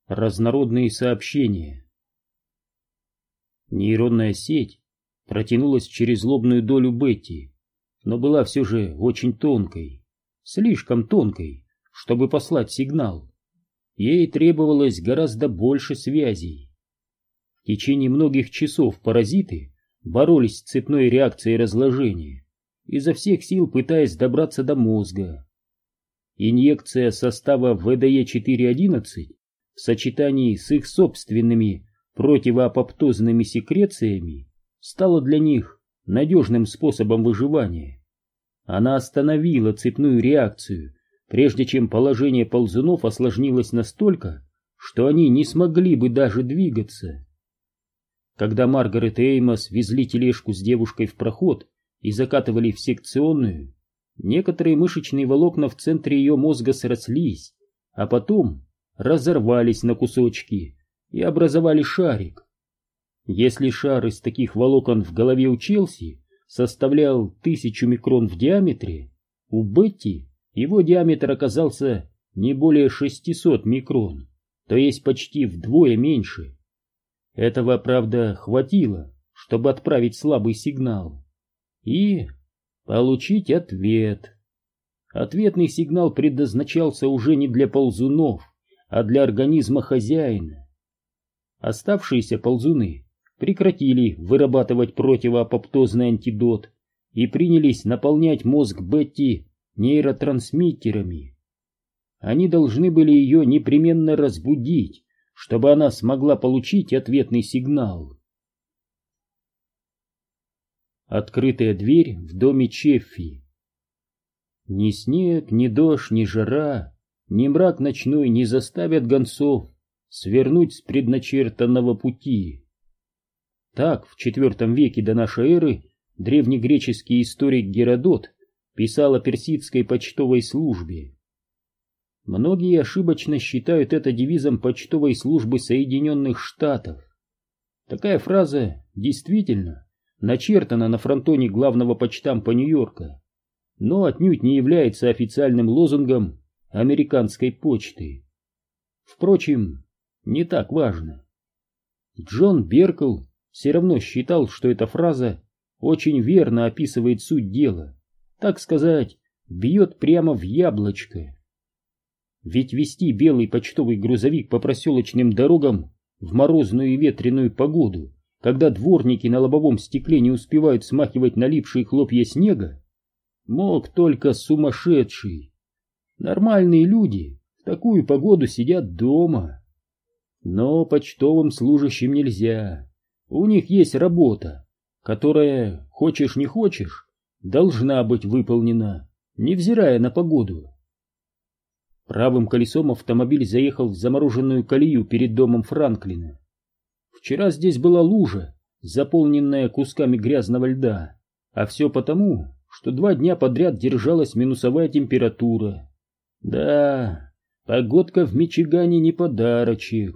Разнородные сообщения. Нейронная сеть протянулась через лобную долю Бетти, но была все же очень тонкой, слишком тонкой, чтобы послать сигнал. Ей требовалось гораздо больше связей. В течение многих часов паразиты боролись с цепной реакцией разложения, изо всех сил пытаясь добраться до мозга. Инъекция состава ВДЕ-411 в сочетании с их собственными противоапоптозными секрециями стала для них надежным способом выживания. Она остановила цепную реакцию, прежде чем положение ползунов осложнилось настолько, что они не смогли бы даже двигаться. Когда Маргарет и Эймос везли тележку с девушкой в проход и закатывали в секционную, некоторые мышечные волокна в центре ее мозга срослись, а потом разорвались на кусочки и образовали шарик. Если шар из таких волокон в голове у Челси составлял 1000 микрон в диаметре, у Бетти его диаметр оказался не более 600 микрон, то есть почти вдвое меньше. Этого, правда, хватило, чтобы отправить слабый сигнал и получить ответ. Ответный сигнал предназначался уже не для ползунов, а для организма хозяина. Оставшиеся ползуны прекратили вырабатывать противоапоптозный антидот и принялись наполнять мозг Бетти нейротрансмиттерами. Они должны были ее непременно разбудить, чтобы она смогла получить ответный сигнал. Открытая дверь в доме Чеффи. Ни снег, ни дождь, ни жара, ни мрак ночной не заставят гонцов свернуть с предначертанного пути. Так в IV веке до нашей эры древнегреческий историк Геродот писал о персидской почтовой службе. Многие ошибочно считают это девизом почтовой службы Соединенных Штатов. Такая фраза действительно начертана на фронтоне главного почтампа Нью-Йорка, но отнюдь не является официальным лозунгом американской почты. Впрочем, не так важно. Джон Беркл все равно считал, что эта фраза очень верно описывает суть дела, так сказать, бьет прямо в яблочко. Ведь вести белый почтовый грузовик по проселочным дорогам в морозную и ветреную погоду, когда дворники на лобовом стекле не успевают смахивать налипшие хлопья снега, мог только сумасшедший. Нормальные люди в такую погоду сидят дома. Но почтовым служащим нельзя. У них есть работа, которая, хочешь не хочешь, должна быть выполнена, невзирая на погоду. Правым колесом автомобиль заехал в замороженную колею перед домом Франклина. Вчера здесь была лужа, заполненная кусками грязного льда, а все потому, что 2 дня подряд держалась минусовая температура. Да, погодка в Мичигане не подарочек.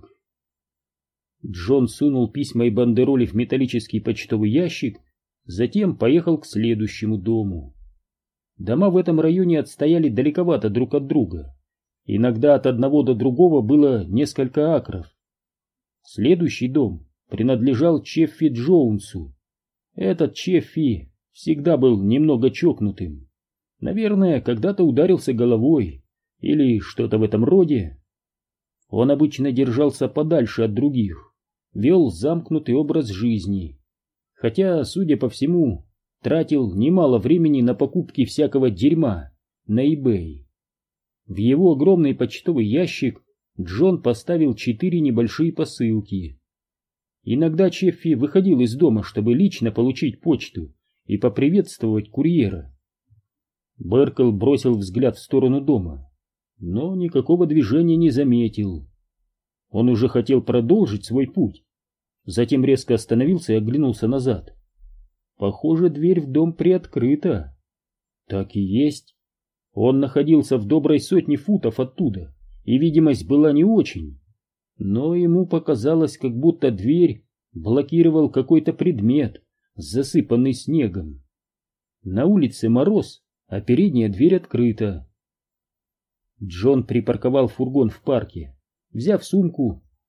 Джон сунул письма и бандероли в металлический почтовый ящик, затем поехал к следующему дому. Дома в этом районе отстояли далековато друг от друга. Иногда от одного до другого было несколько акров. Следующий дом принадлежал Чеффи Джоунсу. Этот Чеффи всегда был немного чокнутым. Наверное, когда-то ударился головой или что-то в этом роде. Он обычно держался подальше от других, вел замкнутый образ жизни, хотя, судя по всему, тратил немало времени на покупки всякого дерьма на eBay. В его огромный почтовый ящик Джон поставил 4 небольшие посылки. Иногда Чеффи выходил из дома, чтобы лично получить почту и поприветствовать курьера. Беркл бросил взгляд в сторону дома, но никакого движения не заметил. Он уже хотел продолжить свой путь, затем резко остановился и оглянулся назад. Похоже, дверь в дом приоткрыта. Так и есть. Он находился в доброй 100 футов оттуда, и видимость была не очень. Но ему показалось, как будто дверь блокировал какой-то предмет, засыпанный снегом. На улице мороз, а передняя дверь открыта. Джон припарковал фургон в парке. Взяв сумку,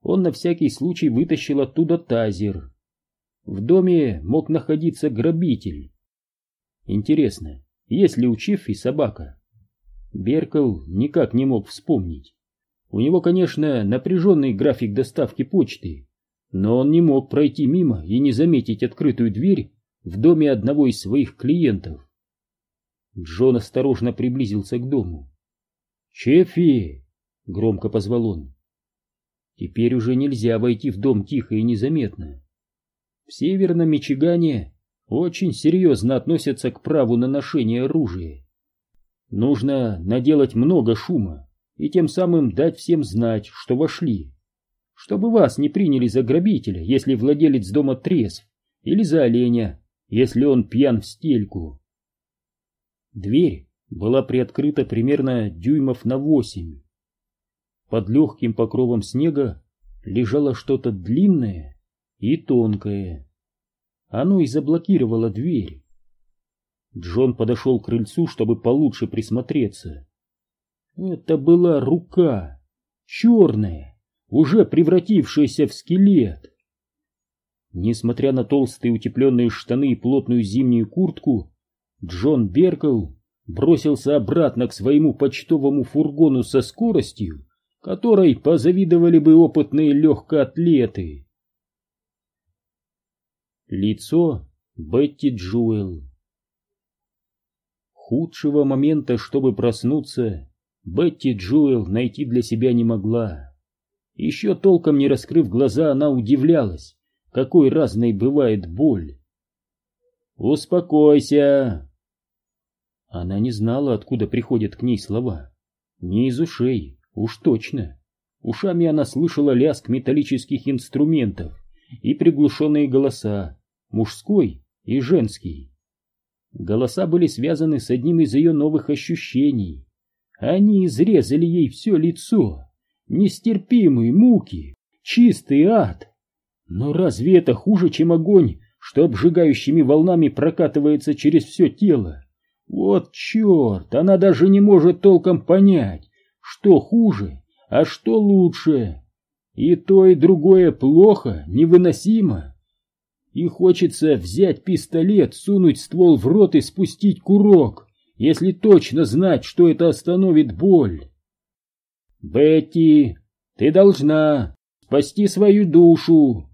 он на всякий случай вытащил оттуда тазер. В доме мог находиться грабитель. Интересно, есть ли у Чеффи собака? Беркл никак не мог вспомнить. У него, конечно, напряженный график доставки почты, но он не мог пройти мимо и не заметить открытую дверь в доме одного из своих клиентов. Джон осторожно приблизился к дому. «Чеффи!» — громко позвал он. Теперь уже нельзя войти в дом тихо и незаметно. В Северном Мичигане очень серьезно относятся к праву на ношение оружия. Нужно наделать много шума и тем самым дать всем знать, что вошли, чтобы вас не приняли за грабителя, если владелец дома трезв, или за оленя, если он пьян в стельку. Дверь была приоткрыта примерно дюймов на 8. Под легким покровом снега лежало что-то длинное и тонкое. Оно и заблокировало дверь. Джон подошел к крыльцу, чтобы получше присмотреться. Это была рука, черная, уже превратившаяся в скелет. Несмотря на толстые утепленные штаны и плотную зимнюю куртку, Джон Беркл бросился обратно к своему почтовому фургону со скоростью, которой позавидовали бы опытные легкоатлеты. Лицо Бетти Джуэл. Худшего момента, чтобы проснуться, Бетти Джуэл найти для себя не могла. Еще толком не раскрыв глаза, она удивлялась, какой разной бывает боль. «Успокойся!» Она не знала, откуда приходят к ней слова. Не из ушей, уж точно. Ушами она слышала лязг металлических инструментов и приглушенные голоса, мужской и женский. Голоса были связаны с одним из ее новых ощущений. Они изрезали ей все лицо. Нестерпимые муки, чистый ад. Но разве это хуже, чем огонь, что обжигающими волнами прокатывается через все тело? Вот черт, она даже не может толком понять, что хуже, а что лучше. И то, и другое плохо, невыносимо. И хочется взять пистолет, сунуть ствол в рот и спустить курок, если точно знать, что это остановит боль. «Бетти, ты должна спасти свою душу!»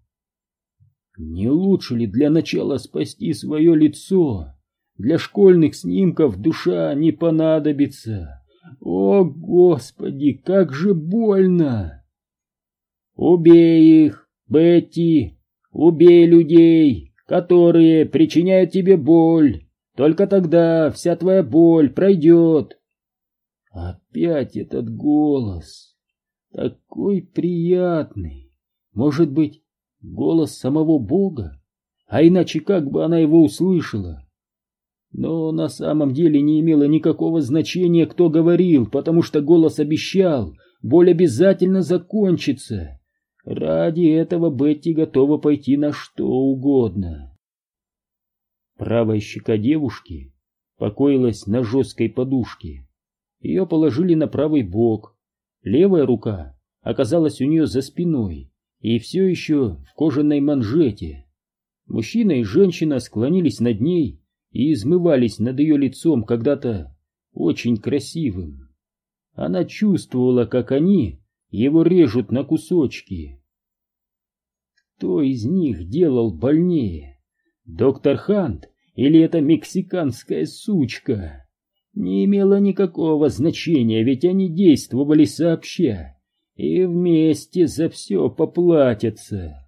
Не лучше ли для начала спасти свое лицо? Для школьных снимков душа не понадобится. О, Господи, как же больно! «Убей их, Бетти! Убей людей, которые причиняют тебе боль! Только тогда вся твоя боль пройдет!» Опять этот голос, такой приятный, может быть, голос самого Бога, а иначе как бы она его услышала? Но на самом деле не имело никакого значения, кто говорил, потому что голос обещал, боль обязательно закончится. Ради этого Бетти готова пойти на что угодно. Правая щека девушки покоилась на жесткой подушке. Ее положили на правый бок. Левая рука оказалась у нее за спиной и все еще в кожаной манжете. Мужчина и женщина склонились над ней и измывались над ее лицом, когда-то очень красивым. Она чувствовала, как они его режут на кусочки. Кто из них делал больнее? Доктор Хант или эта мексиканская сучка? Не имело никакого значения, ведь они действовали сообща и вместе за все поплатятся.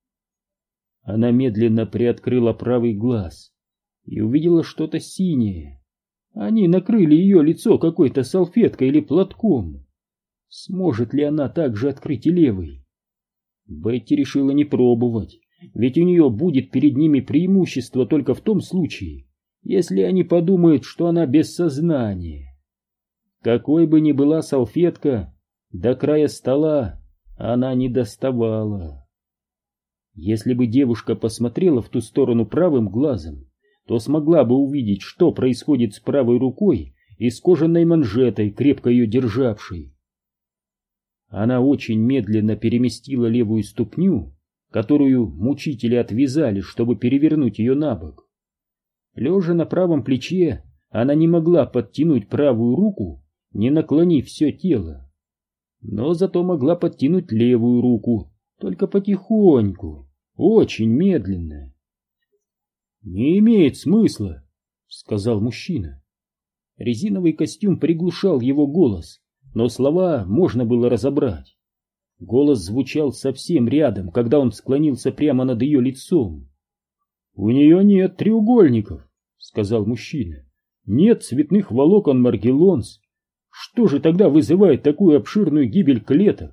Она медленно приоткрыла правый глаз и увидела что-то синее. Они накрыли ее лицо какой-то салфеткой или платком. Сможет ли она также открыть и левый? Бетти решила не пробовать, ведь у нее будет перед ними преимущество только в том случае, если они подумают, что она без сознания. Какой бы ни была салфетка, до края стола она не доставала. Если бы девушка посмотрела в ту сторону правым глазом, то смогла бы увидеть, что происходит с правой рукой и с кожаной манжетой, крепко ее державшей. Она очень медленно переместила левую ступню, которую мучители отвязали, чтобы перевернуть ее на бок. Лежа на правом плече, она не могла подтянуть правую руку, не наклонив все тело. Но зато могла подтянуть левую руку, только потихоньку, очень медленно. «Не имеет смысла», — сказал мужчина. Резиновый костюм приглушал его голос, но слова можно было разобрать. Голос звучал совсем рядом, когда он склонился прямо над ее лицом. «У нее нет треугольников», — сказал мужчина. «Нет цветных волокон Маргеллонс. Что же тогда вызывает такую обширную гибель клеток?»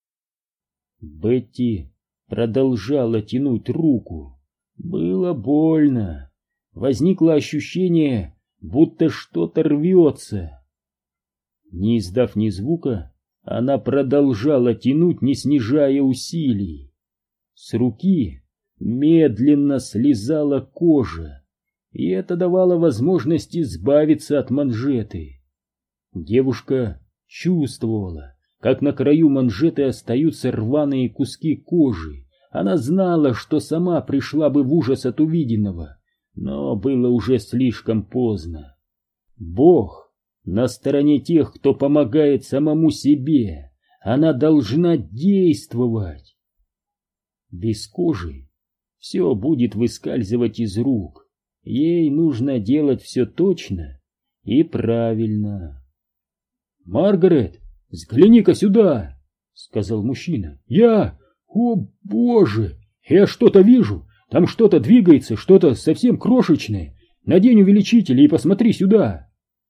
Бетти продолжала тянуть руку. Было больно. Возникло ощущение, будто что-то рвется. Не издав ни звука, она продолжала тянуть, не снижая усилий. С руки медленно слезала кожа, и это давало возможность избавиться от манжеты. Девушка чувствовала, как на краю манжеты остаются рваные куски кожи. Она знала, что сама пришла бы в ужас от увиденного, но было уже слишком поздно. Бог на стороне тех, кто помогает самому себе. Она должна действовать. Без кожи все будет выскальзывать из рук. Ей нужно делать все точно и правильно. «Маргарет, взгляни-ка сюда!» — сказал мужчина. О, Боже! Я что-то вижу! Там что-то двигается, что-то совсем крошечное. Надень увеличитель и посмотри сюда!»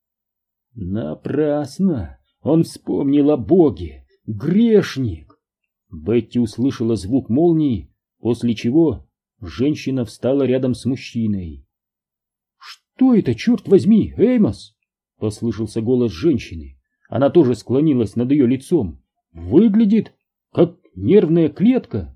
Напрасно! Он вспомнил о Боге! Грешник! Бетти услышала звук молнии, после чего женщина встала рядом с мужчиной. «Что это, черт возьми, Эймос?» — послышался голос женщины. Она тоже склонилась над ее лицом. «Выглядит как нервная клетка».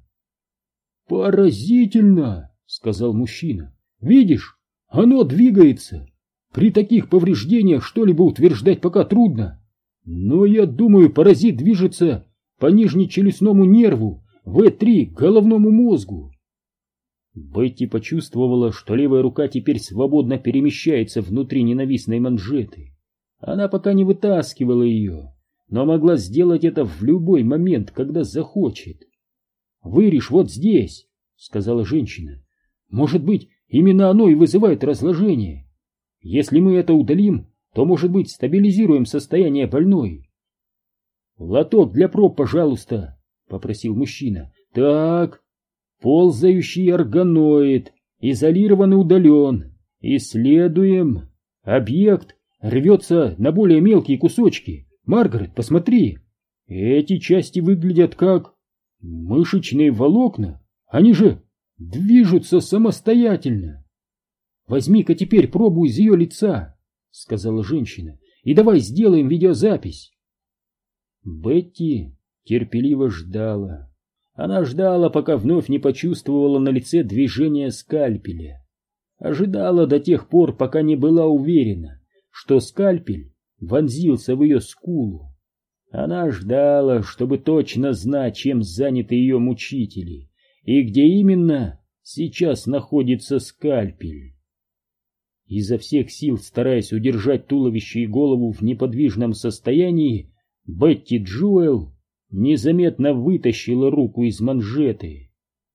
«Поразительно!» — сказал мужчина. «Видишь, оно двигается. При таких повреждениях что-либо утверждать пока трудно. Но я думаю, паразит движется по нижнечелюстному нерву, В3 к головному мозгу». Бетти почувствовала, что левая рука теперь свободно перемещается внутри ненавистной манжеты. Она пока не вытаскивала ее, но могла сделать это в любой момент, когда захочет. «Вырежь вот здесь», — сказала женщина. «Может быть, именно оно и вызывает разложение. Если мы это удалим, то, может быть, стабилизируем состояние больной». «Лоток для проб, пожалуйста», — попросил мужчина. «Так, ползающий органоид, изолирован и удален. Исследуем. Объект рвется на более мелкие кусочки. Маргарет, посмотри. Эти части выглядят как мышечные волокна. Они же движутся самостоятельно. Возьми-ка теперь пробу из ее лица», — сказала женщина, — «и давай сделаем видеозапись». Бетти терпеливо ждала. Она ждала, пока вновь не почувствовала на лице движение скальпеля. Ожидала до тех пор, пока не была уверена, что скальпель вонзился в ее скулу. Она ждала, чтобы точно знать, чем заняты ее мучители, и где именно сейчас находится скальпель. Изо всех сил, стараясь удержать туловище и голову в неподвижном состоянии, Бетти Джоэл незаметно вытащила руку из манжеты.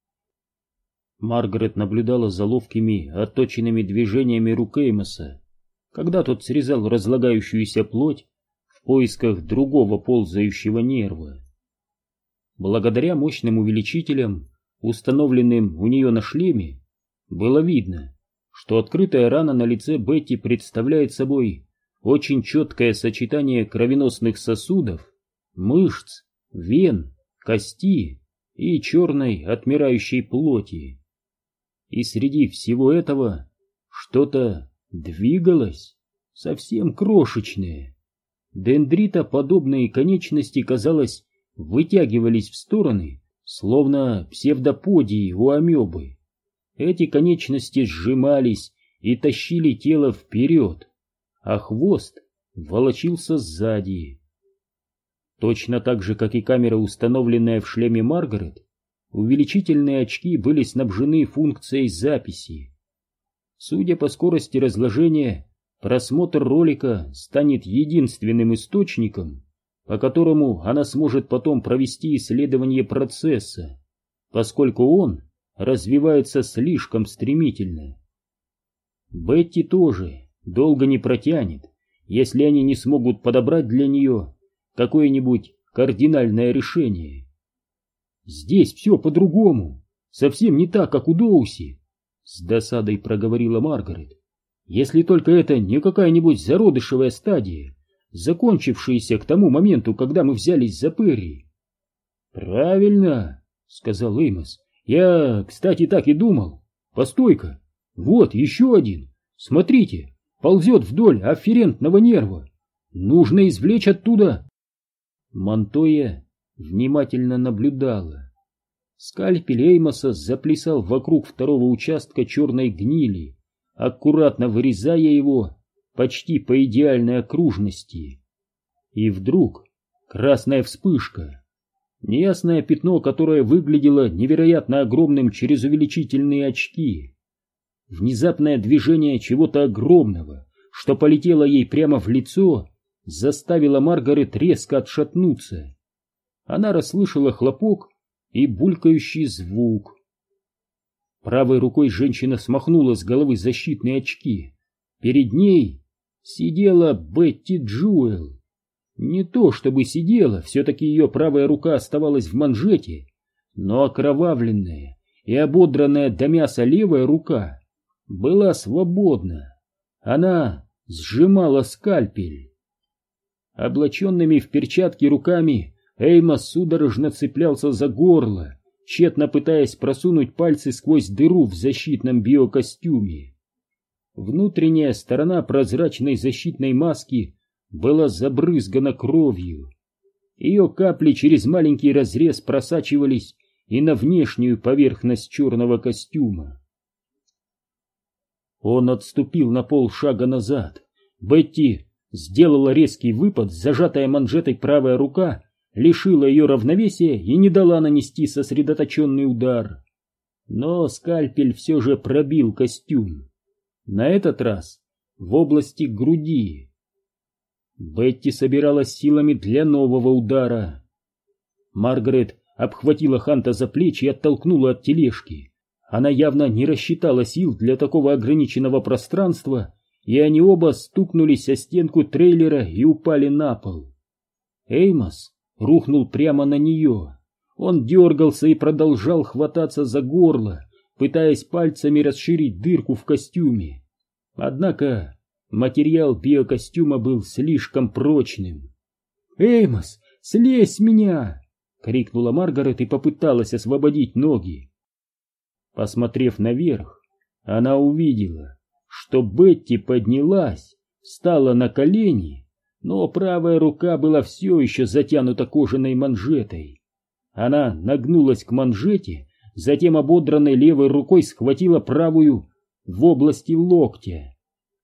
Маргарет наблюдала за ловкими, отточенными движениями рук Эймоса, когда тот срезал разлагающуюся плоть в поисках другого ползающего нерва. Благодаря мощным увеличителям, установленным у нее на шлеме, было видно, что открытая рана на лице Бетти представляет собой очень четкое сочетание кровеносных сосудов, мышц, вен, кости и черной отмирающей плоти. И среди всего этого что-то двигалось, совсем крошечное. Дендритоподобные конечности, казалось, вытягивались в стороны, словно псевдоподии у амебы. Эти конечности сжимались и тащили тело вперед, а хвост волочился сзади. Точно так же, как и камера, установленная в шлеме Маргарет, увеличительные очки были снабжены функцией записи. Судя по скорости разложения, просмотр ролика станет единственным источником, по которому она сможет потом провести исследование процесса, поскольку он развивается слишком стремительно. Бетти тоже долго не протянет, если они не смогут подобрать для нее какое-нибудь кардинальное решение. «Здесь все по-другому, совсем не так, как у Доуси», — с досадой проговорила Маргарет. «Если только это не какая-нибудь зародышевая стадия, закончившаяся к тому моменту, когда мы взялись за Перри». «Правильно», — сказал Эймос. «Я, кстати, так и думал. Постой-ка, вот еще один. Смотрите, ползет вдоль афферентного нерва. Нужно извлечь оттуда». Монтоя внимательно наблюдала. Скальпель Эймоса заплясал вокруг второго участка черной гнили, аккуратно вырезая его почти по идеальной окружности. И вдруг красная вспышка, неясное пятно, которое выглядело невероятно огромным через увеличительные очки. Внезапное движение чего-то огромного, что полетело ей прямо в лицо, заставило Маргарет резко отшатнуться. Она расслышала хлопок и булькающий звук. Правой рукой женщина смахнула с головы защитные очки. Перед ней сидела Бетти Джуэл. Не то чтобы сидела, все-таки ее правая рука оставалась в манжете, но окровавленная и ободранная до мяса левая рука была свободна. Она сжимала скальпель. Облаченными в перчатки руками Эймос судорожно цеплялся за горло, тщетно пытаясь просунуть пальцы сквозь дыру в защитном биокостюме. Внутренняя сторона прозрачной защитной маски была забрызгана кровью. Ее капли через маленький разрез просачивались и на внешнюю поверхность черного костюма. Он отступил на полшага назад. Бетти сделала резкий выпад, зажатая манжетой правая рука лишила ее равновесия и не дала нанести сосредоточенный удар. Но скальпель все же пробил костюм. На этот раз в области груди. Бетти собиралась силами для нового удара. Маргарет обхватила Ханта за плечи и оттолкнула от тележки. Она явно не рассчитала сил для такого ограниченного пространства, и они оба стукнулись о стенку трейлера и упали на пол. Эймос рухнул прямо на нее. Он дергался и продолжал хвататься за горло, пытаясь пальцами расширить дырку в костюме. Однако материал биокостюма был слишком прочным. «Эймос, слезь с меня!» — крикнула Маргарет и попыталась освободить ноги. Посмотрев наверх, она увидела, что Бетти поднялась, встала на колени, но правая рука была все еще затянута кожаной манжетой. Она нагнулась к манжете, затем ободранной левой рукой схватила правую в области локтя.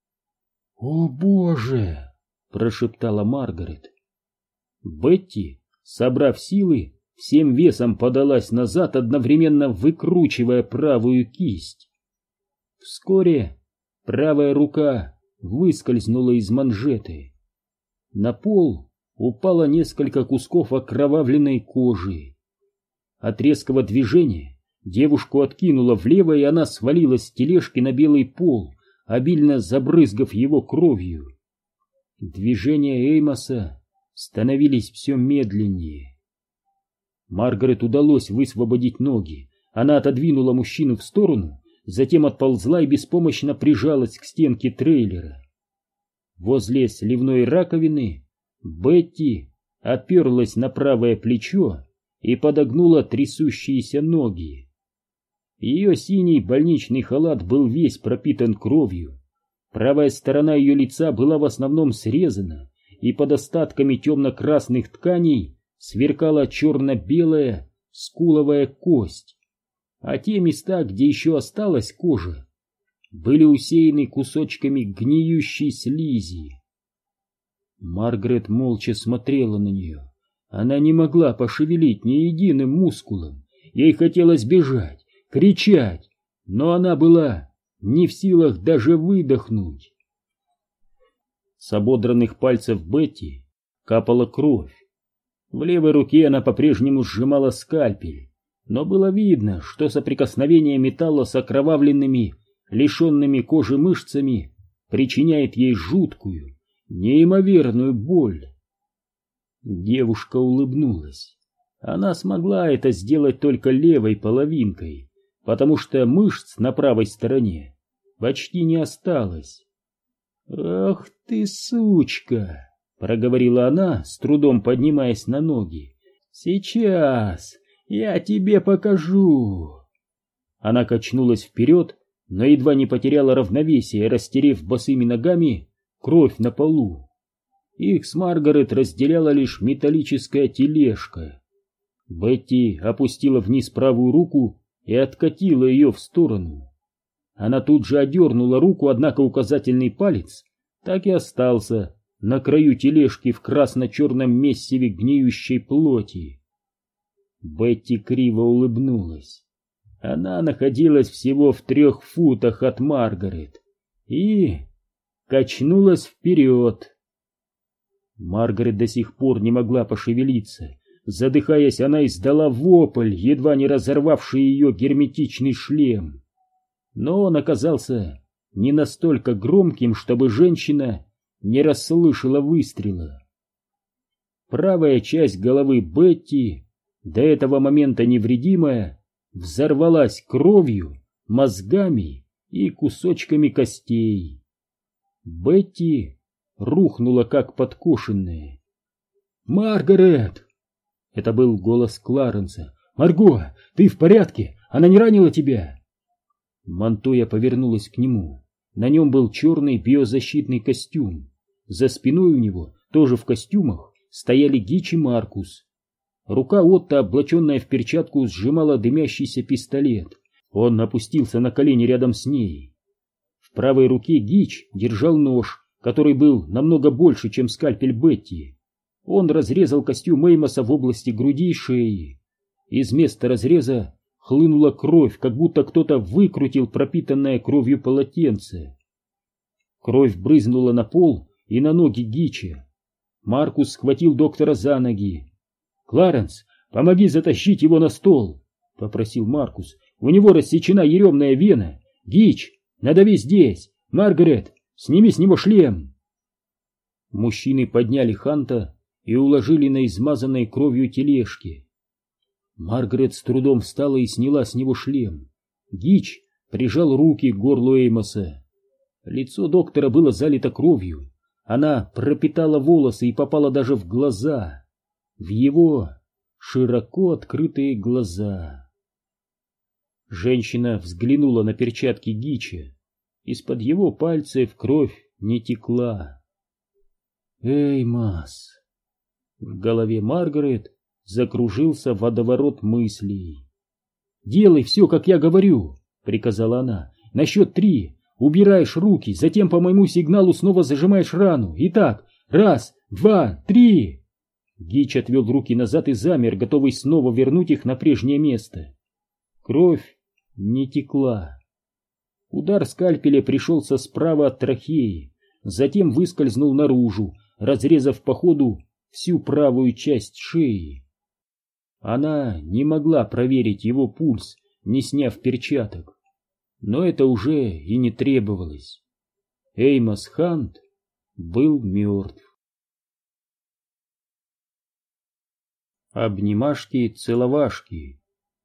«О, Боже!» — прошептала Маргарет. Бетти, собрав силы, всем весом подалась назад, одновременно выкручивая правую кисть. Вскоре правая рука выскользнула из манжеты. На пол упало несколько кусков окровавленной кожи. От резкого движения девушку откинуло влево, и она свалилась с тележки на белый пол, обильно забрызгав его кровью. Движения Эймоса становились все медленнее. Маргарет удалось высвободить ноги. Она отодвинула мужчину в сторону, затем отползла и беспомощно прижалась к стенке трейлера. Возле сливной раковины Бетти оперлась на правое плечо и подогнула трясущиеся ноги. Ее синий больничный халат был весь пропитан кровью. Правая сторона ее лица была в основном срезана, и под остатками темно-красных тканей сверкала черно-белая скуловая кость, а те места, где еще осталась кожа, были усеяны кусочками гниющей слизи. Маргарет молча смотрела на нее. Она не могла пошевелить ни единым мускулом. Ей хотелось бежать, кричать, но она была не в силах даже выдохнуть. С ободранных пальцев Бетти капала кровь. В левой руке она по-прежнему сжимала скальпель, но было видно, что соприкосновение металла с окровавленными, лишенными кожи мышцами причиняет ей жуткую, неимоверную боль. Девушка улыбнулась. Она смогла это сделать только левой половинкой, потому что мышц на правой стороне почти не осталось. «Ах ты, сучка!» — проговорила она, с трудом поднимаясь на ноги. «Сейчас я тебе покажу!» Она качнулась вперед, но едва не потеряла равновесие, растерев босыми ногами кровь на полу. Их с Маргарет разделяла лишь металлическая тележка. Бетти опустила вниз правую руку и откатила ее в сторону. Она тут же одернула руку, однако указательный палец так и остался на краю тележки в красно-черном месиве гниющей плоти. Бетти криво улыбнулась. Она находилась всего в 3 футах от Маргарет и качнулась вперед. Маргарет до сих пор не могла пошевелиться. Задыхаясь, она издала вопль, едва не разорвавший ее герметичный шлем. Но он оказался не настолько громким, чтобы женщина не расслышала выстрела. Правая часть головы Бетти, до этого момента невредимая, взорвалась кровью, мозгами и кусочками костей. Бетти рухнула как подкошенная. «Маргарет!» Это был голос Кларенса. «Марго, ты в порядке? Она не ранила тебя?» Монтоя повернулась к нему. На нем был черный биозащитный костюм. За спиной у него, тоже в костюмах, стояли Гич и Маркус. Рука Отто, облаченная в перчатку, сжимала дымящийся пистолет. Он опустился на колени рядом с ней. В правой руке Гич держал нож, который был намного больше, чем скальпель Бетти. Он разрезал костюм Эймоса в области груди и шеи. Из места разреза хлынула кровь, как будто кто-то выкрутил пропитанное кровью полотенце. Кровь брызнула на пол и на ноги Гича. Маркус схватил доктора за ноги. «Кларенс, помоги затащить его на стол», — попросил Маркус. «У него рассечена еремная вена. Гич, надави здесь. Маргарет, сними с него шлем». Мужчины подняли Ханта и уложили на измазанной кровью тележке. Маргарет с трудом встала и сняла с него шлем. Гич прижал руки к горлу Эймоса. Лицо доктора было залито кровью. Она пропитала волосы и попала даже в глаза. В его широко открытые глаза. Женщина взглянула на перчатки Гича. Из-под его пальцев кровь не текла. «Эймос!» В голове Маргарет закружился водоворот мыслей. «Делай все, как я говорю», — приказала она. «На счет 3 убираешь руки, затем по моему сигналу снова зажимаешь рану. Итак, 1, 2, 3». Гич отвел руки назад и замер, готовый снова вернуть их на прежнее место. Кровь не текла. Удар скальпеля пришелся справа от трахеи, затем выскользнул наружу, разрезав по ходу всю правую часть шеи. Она не могла проверить его пульс, не сняв перчаток, но это уже и не требовалось. Эймос Хант был мертв. Обнимашки-целовашки.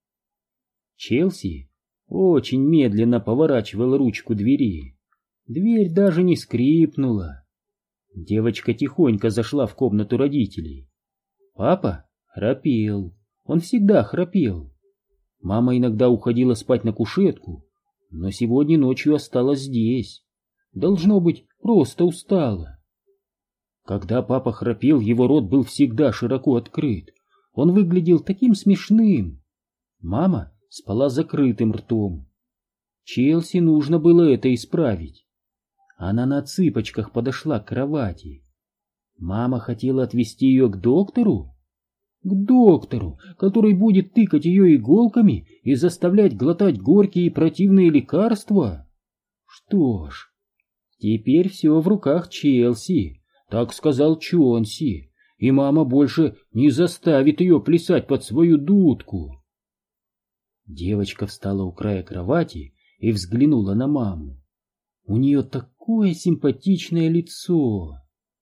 Челси очень медленно поворачивала ручку двери. Дверь даже не скрипнула. Девочка тихонько зашла в комнату родителей. Папа храпел. Он всегда храпел. Мама иногда уходила спать на кушетку, но сегодня ночью осталась здесь. Должно быть, просто устала. Когда папа храпел, его рот был всегда широко открыт. Он выглядел таким смешным. Мама спала закрытым ртом. Челси нужно было это исправить. Она на цыпочках подошла к кровати. Мама хотела отвезти ее к доктору? К доктору, который будет тыкать ее иголками и заставлять глотать горькие и противные лекарства? Что ж, теперь все в руках Челси, так сказал Чонси, и мама больше не заставит ее плясать под свою дудку. Девочка встала у края кровати и взглянула на маму. У нее такое симпатичное лицо.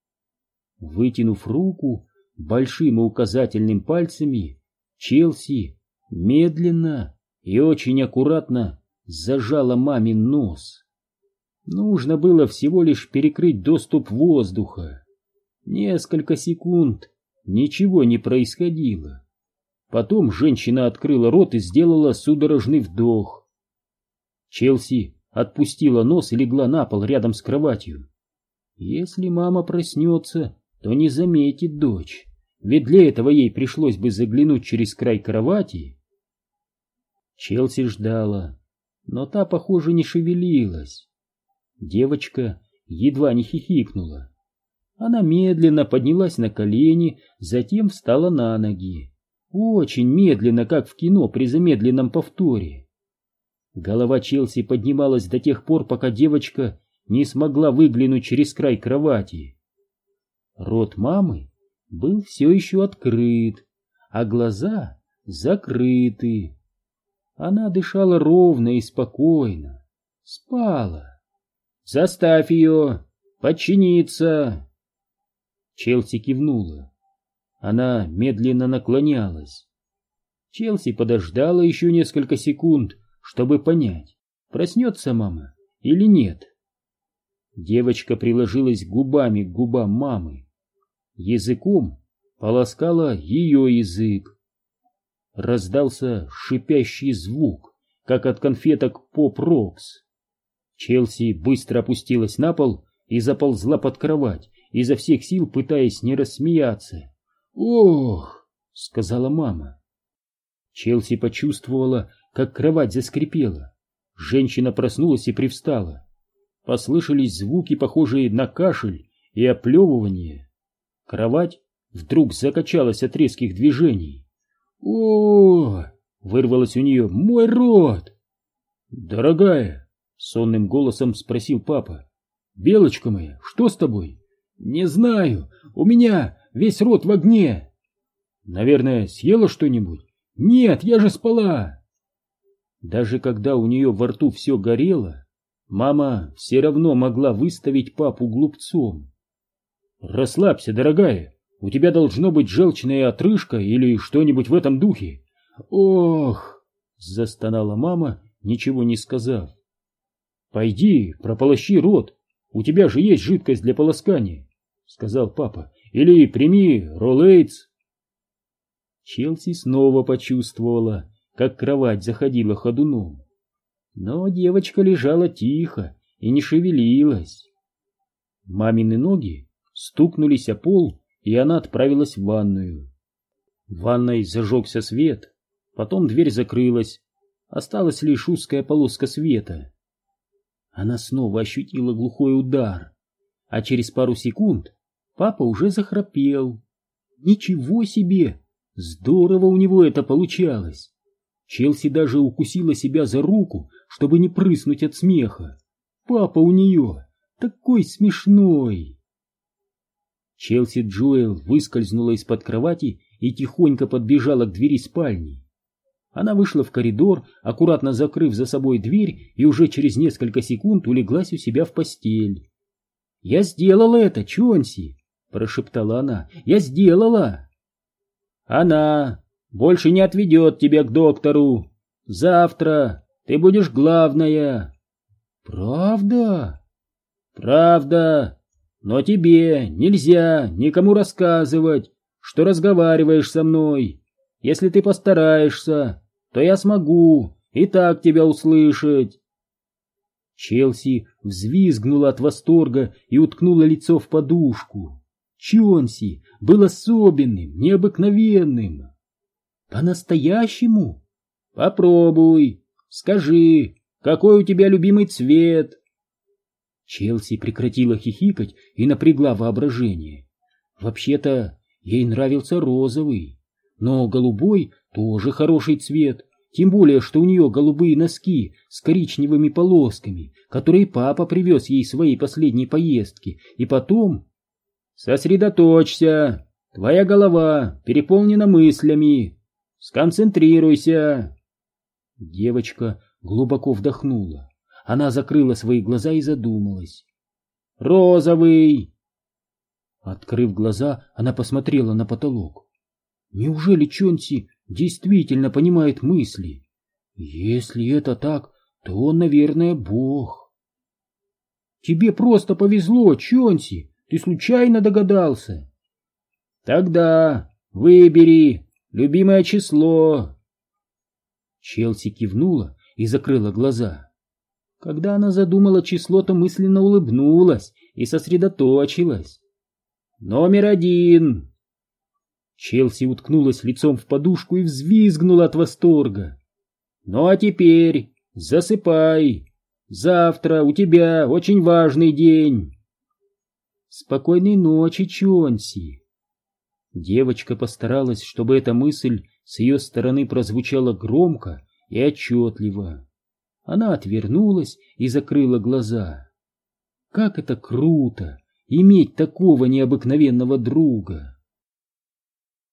Вытянув руку большим и указательным пальцами, Челси медленно и очень аккуратно зажала мамин нос. Нужно было всего лишь перекрыть доступ воздуха. Несколько секунд ничего не происходило. Потом женщина открыла рот и сделала судорожный вдох. Челси отпустила нос и легла на пол рядом с кроватью. Если мама проснется, то не заметит дочь, ведь для этого ей пришлось бы заглянуть через край кровати. Челси ждала, но та, похоже, не шевелилась. Девочка едва не хихикнула. Она медленно поднялась на колени, затем встала на ноги. Очень медленно, как в кино при замедленном повторе. Голова Челси поднималась до тех пор, пока девочка не смогла выглянуть через край кровати. Рот мамы был все еще открыт, а глаза закрыты. Она дышала ровно и спокойно. Спала. «Заставь ее подчиниться!» Челси кивнула. Она медленно наклонялась. Челси подождала еще несколько секунд, чтобы понять, проснется мама или нет. Девочка приложилась губами к губам мамы. Языком полоскала ее язык. Раздался шипящий звук, как от конфеток Поп-Рокс. Челси быстро опустилась на пол и заползла под кровать, изо всех сил пытаясь не рассмеяться. «Ох!» — сказала мама. Челси почувствовала, как кровать заскрипела. Женщина проснулась и привстала. Послышались звуки, похожие на кашель и оплевывание. Кровать вдруг закачалась от резких движений. «О!» — вырвалось у нее. «Мой рот!» «Дорогая!» — сонным голосом спросил папа. «Белочка моя, что с тобой?» «Не знаю, у меня весь рот в огне». «Наверное, съела что-нибудь?» «Нет, я же спала». Даже когда у нее во рту все горело, мама все равно могла выставить папу глупцом. «Расслабься, дорогая, у тебя должно быть желчная отрыжка или что-нибудь в этом духе». «Ох!» — застонала мама, ничего не сказав. «Пойди, прополощи рот, у тебя же есть жидкость для полоскания», — сказал папа. «Или прими Ролейдс». Челси снова почувствовала, как кровать заходила ходуном. Но девочка лежала тихо и не шевелилась. Мамины ноги стукнулись о пол, и она отправилась в ванную. В ванной зажегся свет, потом дверь закрылась, осталась лишь узкая полоска света. Она снова ощутила глухой удар, а через пару секунд папа уже захрапел. Ничего себе! Здорово у него это получалось! Челси даже укусила себя за руку, чтобы не прыснуть от смеха. Папа у нее такой смешной! Челси Джоэл выскользнула из-под кровати и тихонько подбежала к двери спальни. Она вышла в коридор, аккуратно закрыв за собой дверь, и уже через несколько секунд улеглась у себя в постель. «Я сделала это, Чонси!» — прошептала она. «Я сделала!» «Она больше не отведет тебя к доктору. Завтра ты будешь главная». «Правда?» «Правда. Но тебе нельзя никому рассказывать, что разговариваешь со мной. Если ты постараешься, то я смогу и так тебя услышать». Челси взвизгнула от восторга и уткнула лицо в подушку. Чонси был особенным, необыкновенным. По-настоящему? Попробуй. Скажи, какой у тебя любимый цвет? Челси прекратила хихикать и напрягла воображение. Вообще-то ей нравился розовый, но голубой тоже хороший цвет, тем более, что у нее голубые носки с коричневыми полосками, которые папа привез ей своей последней поездки, и потом... Сосредоточься, твоя голова переполнена мыслями, сконцентрируйся. Девочка глубоко вдохнула. Она закрыла свои глаза и задумалась. Розовый. Открыв глаза, она посмотрела на потолок. Неужели Чонси действительно понимает мысли? Если это так, то он, наверное, бог. Тебе просто повезло, Чонси. Ты случайно догадался? Тогда выбери любимое число. Челси кивнула и закрыла глаза. Когда она задумала число, то мысленно улыбнулась и сосредоточилась. Номер 1. Челси уткнулась лицом в подушку и взвизгнула от восторга. Ну а теперь засыпай. Завтра у тебя очень важный день. Спокойной ночи, Чонси. Девочка постаралась, чтобы эта мысль с ее стороны прозвучала громко и отчетливо. Она отвернулась и закрыла глаза. Как это круто иметь такого необыкновенного друга!